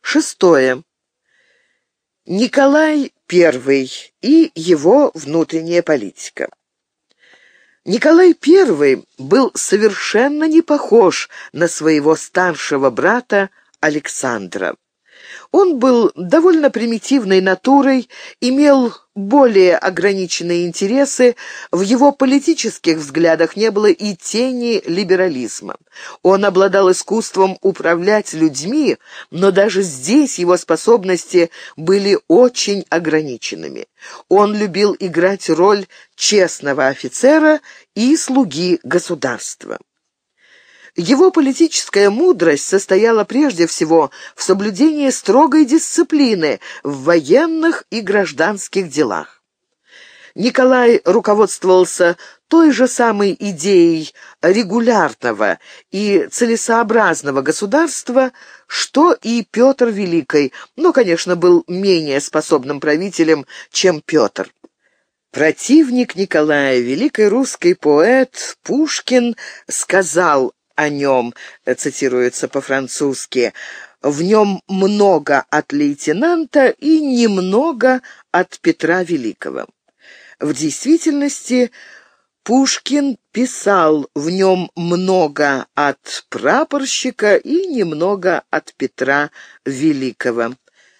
Шестое. Николай I и его внутренняя политика. Николай I был совершенно не похож на своего старшего брата Александра. Он был довольно примитивной натурой, имел более ограниченные интересы, в его политических взглядах не было и тени либерализма. Он обладал искусством управлять людьми, но даже здесь его способности были очень ограниченными. Он любил играть роль честного офицера и слуги государства. Его политическая мудрость состояла прежде всего в соблюдении строгой дисциплины в военных и гражданских делах. Николай руководствовался той же самой идеей регулярного и целесообразного государства, что и Петр Великий, но, конечно, был менее способным правителем, чем Петр. Противник Николая, великий русский поэт Пушкин, сказал о нем, цитируется по-французски, «В нем много от лейтенанта и немного от Петра Великого». В действительности Пушкин писал в нем много от прапорщика и немного от Петра Великого.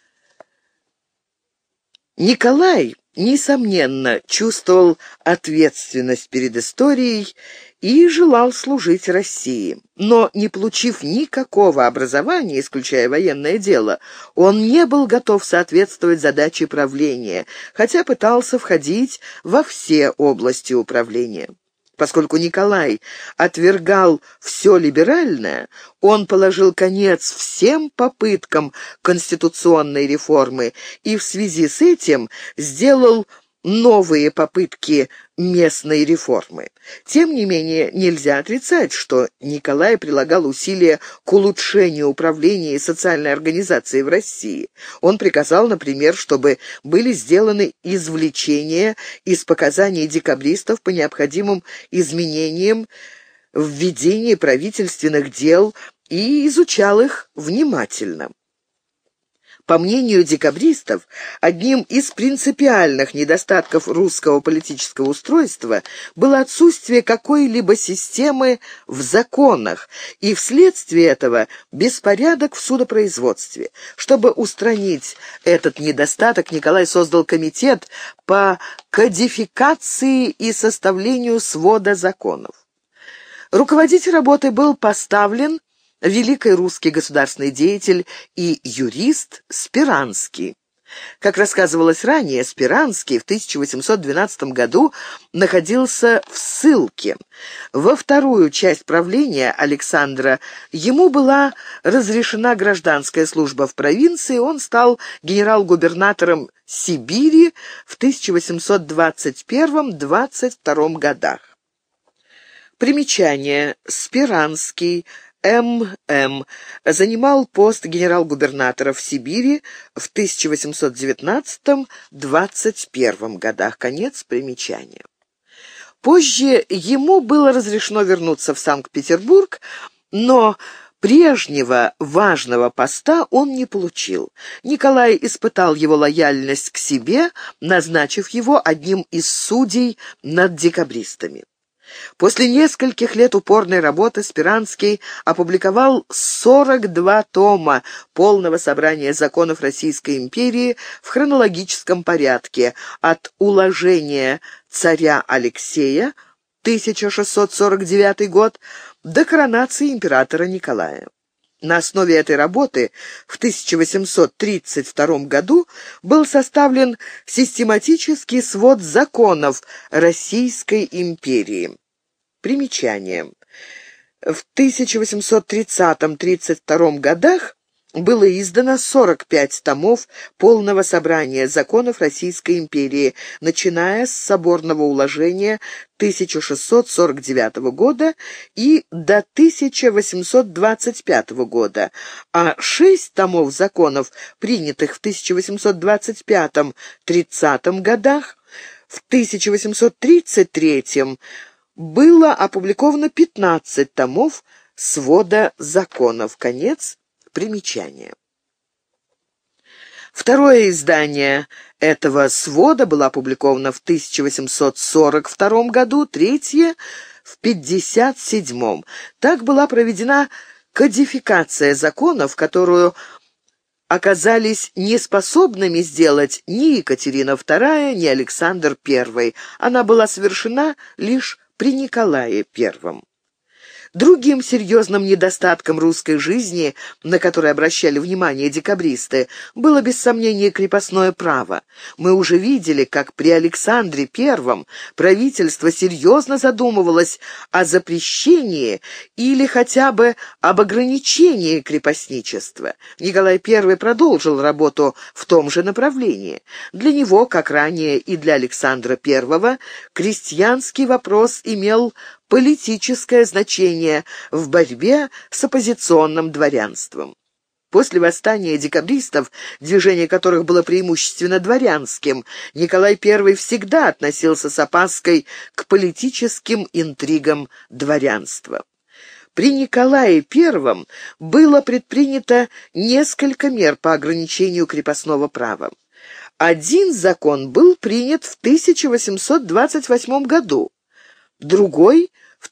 Николай, несомненно, чувствовал ответственность перед историей и желал служить России. Но, не получив никакого образования, исключая военное дело, он не был готов соответствовать задаче правления, хотя пытался входить во все области управления. Поскольку Николай отвергал все либеральное, он положил конец всем попыткам конституционной реформы и в связи с этим сделал новые попытки местной реформы. Тем не менее, нельзя отрицать, что Николай прилагал усилия к улучшению управления и социальной организации в России. Он приказал, например, чтобы были сделаны извлечения из показаний декабристов по необходимым изменениям в ведении правительственных дел и изучал их внимательно. По мнению декабристов, одним из принципиальных недостатков русского политического устройства было отсутствие какой-либо системы в законах и вследствие этого беспорядок в судопроизводстве. Чтобы устранить этот недостаток, Николай создал комитет по кодификации и составлению свода законов. Руководитель работы был поставлен великий русский государственный деятель и юрист Спиранский. Как рассказывалось ранее, Спиранский в 1812 году находился в ссылке. Во вторую часть правления Александра ему была разрешена гражданская служба в провинции, он стал генерал-губернатором Сибири в 1821-22 годах. Примечание. Спиранский М.М. занимал пост генерал-губернатора в Сибири в 1819-21 годах. Конец примечания. Позже ему было разрешено вернуться в Санкт-Петербург, но прежнего важного поста он не получил. Николай испытал его лояльность к себе, назначив его одним из судей над декабристами. После нескольких лет упорной работы Спиранский опубликовал 42 тома полного собрания законов Российской империи в хронологическом порядке от уложения царя Алексея, 1649 год, до коронации императора Николая. На основе этой работы в 1832 году был составлен систематический свод законов Российской империи. Примечание. В 1830-32 годах было издано 45 томов полного собрания законов Российской империи, начиная с соборного уложения 1649 года и до 1825 года, а 6 томов законов, принятых в 1825-30 годах, в 1833 было опубликовано 15 томов свода законов. Конец примечания. Второе издание этого свода было опубликовано в 1842 году, третье — в 1957. Так была проведена кодификация законов, которую оказались неспособными сделать ни Екатерина II, ни Александр I. Она была совершена лишь при Николае I. Другим серьезным недостатком русской жизни, на который обращали внимание декабристы, было без сомнения крепостное право. Мы уже видели, как при Александре I правительство серьезно задумывалось о запрещении или хотя бы об ограничении крепостничества. Николай I продолжил работу в том же направлении. Для него, как ранее и для Александра I, крестьянский вопрос имел политическое значение в борьбе с оппозиционным дворянством. После восстания декабристов, движение которых было преимущественно дворянским, Николай I всегда относился с опаской к политическим интригам дворянства. При Николае I было предпринято несколько мер по ограничению крепостного права. Один закон был принят в 1828 году, другой — в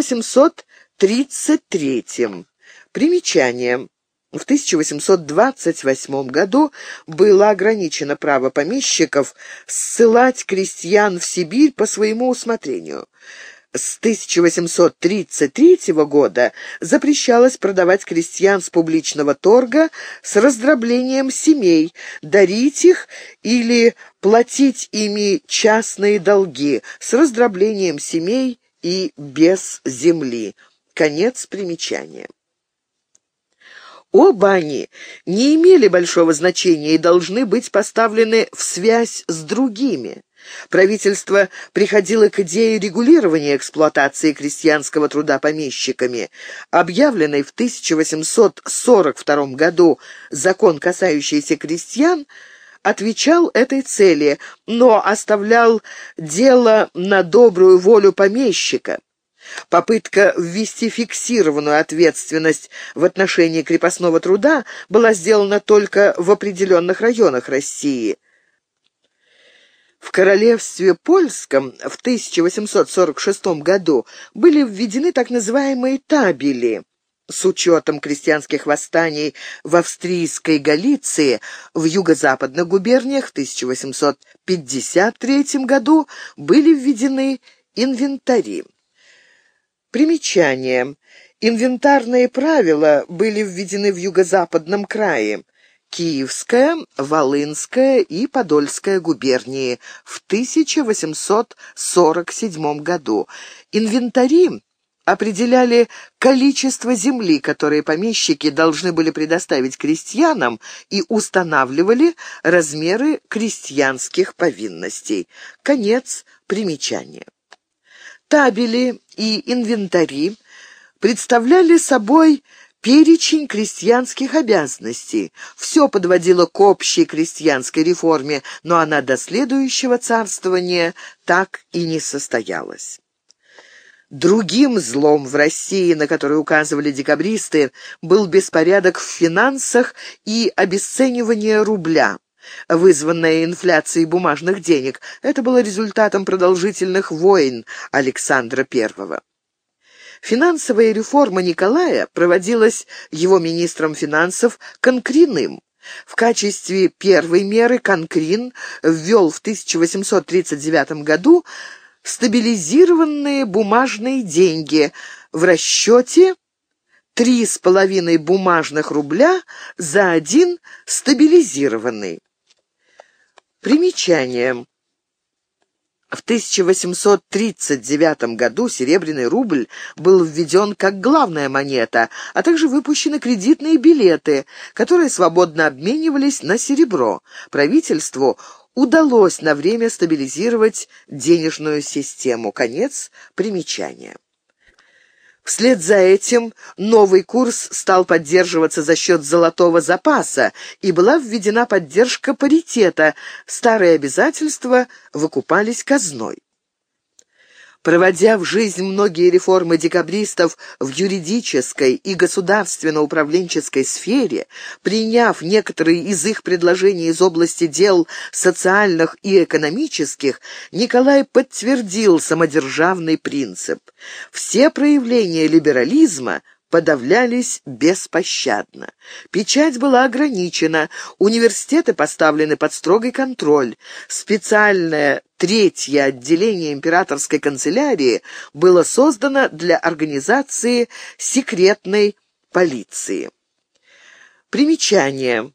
1833. Примечание. В 1828 году было ограничено право помещиков ссылать крестьян в Сибирь по своему усмотрению. С 1833 года запрещалось продавать крестьян с публичного торга с раздроблением семей, дарить их или платить ими частные долги с раздроблением семей и без земли. Конец примечания. Оба они не имели большого значения и должны быть поставлены в связь с другими. Правительство приходило к идее регулирования эксплуатации крестьянского труда помещиками. Объявленный в 1842 году закон, касающийся крестьян, отвечал этой цели, но оставлял дело на добрую волю помещика. Попытка ввести фиксированную ответственность в отношении крепостного труда была сделана только в определенных районах России. В Королевстве Польском в 1846 году были введены так называемые табели. С учетом крестьянских восстаний в австрийской Галиции, в юго-западных губерниях в 1853 году были введены инвентари. Примечание. Инвентарные правила были введены в юго-западном крае, Киевская, Волынская и Подольская губернии в 1847 году. Инвентари определяли количество земли, которые помещики должны были предоставить крестьянам, и устанавливали размеры крестьянских повинностей. Конец примечания. Табели и инвентари представляли собой перечень крестьянских обязанностей. Все подводило к общей крестьянской реформе, но она до следующего царствования так и не состоялась. Другим злом в России, на который указывали декабристы, был беспорядок в финансах и обесценивание рубля, вызванное инфляцией бумажных денег. Это было результатом продолжительных войн Александра I. Финансовая реформа Николая проводилась его министром финансов Конкриным. В качестве первой меры Конкрин ввел в 1839 году стабилизированные бумажные деньги в расчете 3,5 бумажных рубля за один стабилизированный. Примечание. В 1839 году серебряный рубль был введен как главная монета, а также выпущены кредитные билеты, которые свободно обменивались на серебро. Правительству удалось на время стабилизировать денежную систему. Конец примечания. Вслед за этим новый курс стал поддерживаться за счет золотого запаса, и была введена поддержка паритета, старые обязательства выкупались казной. Проводя в жизнь многие реформы декабристов в юридической и государственно-управленческой сфере, приняв некоторые из их предложений из области дел социальных и экономических, Николай подтвердил самодержавный принцип. Все проявления либерализма подавлялись беспощадно. Печать была ограничена, университеты поставлены под строгий контроль. Специальное третье отделение императорской канцелярии было создано для организации секретной полиции. Примечание.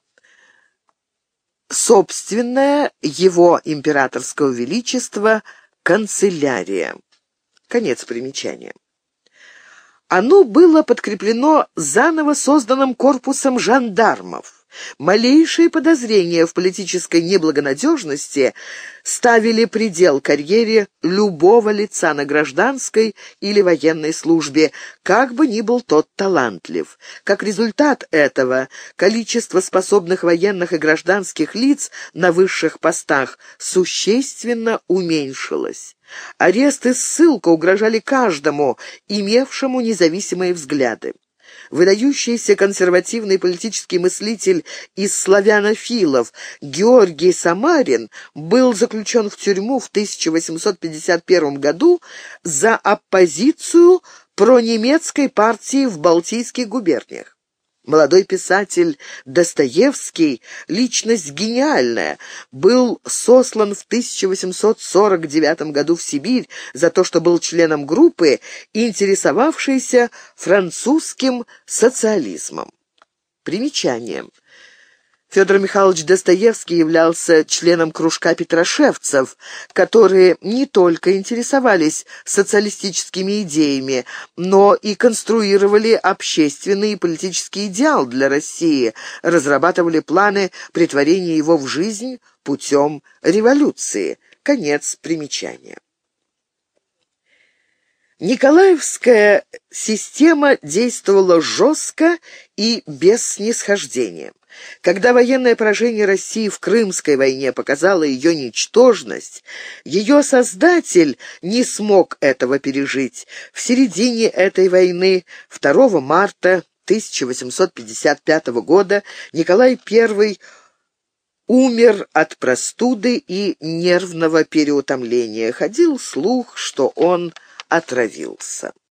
Собственное его императорского величества канцелярия. Конец примечания. Оно было подкреплено заново созданным корпусом жандармов. Малейшие подозрения в политической неблагонадежности ставили предел карьере любого лица на гражданской или военной службе, как бы ни был тот талантлив. Как результат этого, количество способных военных и гражданских лиц на высших постах существенно уменьшилось. Арест и ссылка угрожали каждому, имевшему независимые взгляды. Выдающийся консервативный политический мыслитель из славянофилов Георгий Самарин был заключен в тюрьму в 1851 году за оппозицию пронемецкой партии в Балтийских губерниях. Молодой писатель Достоевский, личность гениальная, был сослан в 1849 году в Сибирь за то, что был членом группы, интересовавшейся французским социализмом. Примечание. Федор Михайлович Достоевский являлся членом кружка петрошевцев, которые не только интересовались социалистическими идеями, но и конструировали общественный и политический идеал для России, разрабатывали планы претворения его в жизнь путем революции. Конец примечания. Николаевская система действовала жестко и без снисхождения. Когда военное поражение России в Крымской войне показало ее ничтожность, ее создатель не смог этого пережить. В середине этой войны, 2 марта 1855 года, Николай I умер от простуды и нервного переутомления. Ходил слух, что он отравился.